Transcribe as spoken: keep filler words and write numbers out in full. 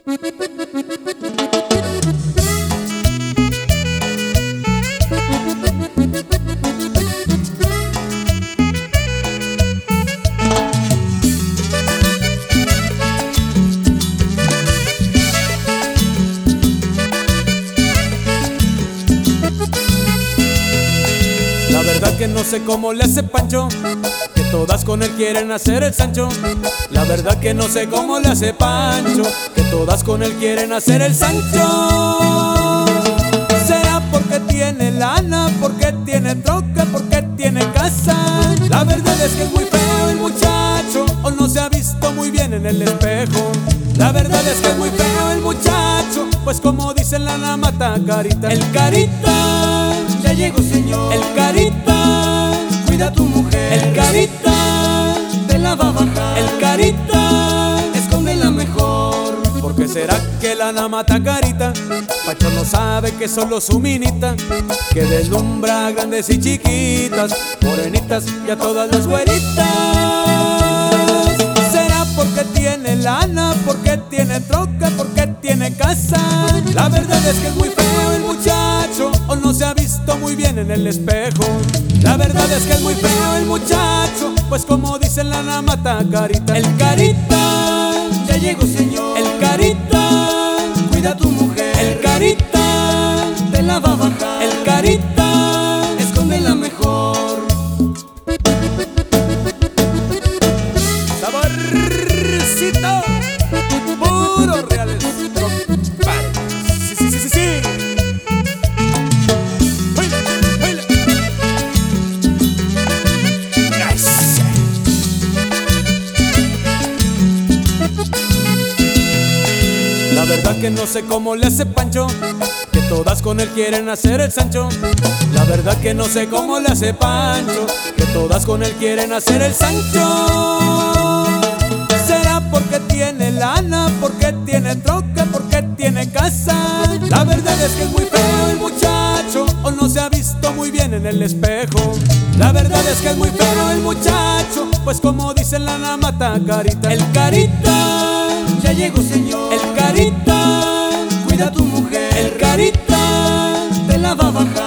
La verdad que no sé cómo le hace Pancho, que todas con él quieren hacer el Sancho. La verdad que no sé cómo le hace Pancho, que todas con él quieren hacer el Sancho. Será porque tiene lana, porque tiene troca, porque tiene casa. La verdad es que es muy feo el muchacho, o no se ha visto muy bien en el espejo. La verdad es que es muy feo el muchacho, pues como dice la Ana Mata Carita, el Carita, ya llegó señor. El Carita, cuida a tu mujer. El Carita, te la va a bajar. El Carita, escóndela mejor. ¿Por qué será que la Ana Mata Carita? Pancho no sabe que solo su minita, que deslumbra a grandes y chiquitas, morenitas y a todas las güeritas. ¿Será porque tiene lana, porque tiene troca, porque tiene casa? La verdad es que es muy feo el muchacho, o no se ha visto muy bien en el espejo. La verdad es que es muy feo el muchacho, pues como dice la Ana Mata Carita, el Carita, ya llegó señor. El Carita, cuida a tu mujer. El Carita, te la va a bajar. El Carita, escóndela mejor. Saborcito, puro reales compadre. Sí, sí, sí, sí, sí. Baila, baila. Nice. La verdad que no sé cómo le hace Pancho, que todas con él quieren hacer el Sancho. La verdad que no sé cómo le hace Pancho, que todas con él quieren hacer el Sancho. ¿Será porque tiene lana, porque tiene troca, porque tiene casa? La verdad es que es muy feo el muchacho, o no se ha visto muy bien en el espejo. La verdad es que es muy feo el muchacho, pues como dice la Ana Mata Carita, el Carita, ya llegó señor. El Carita, cuida a tu mujer. El Carita, te la va a bajar.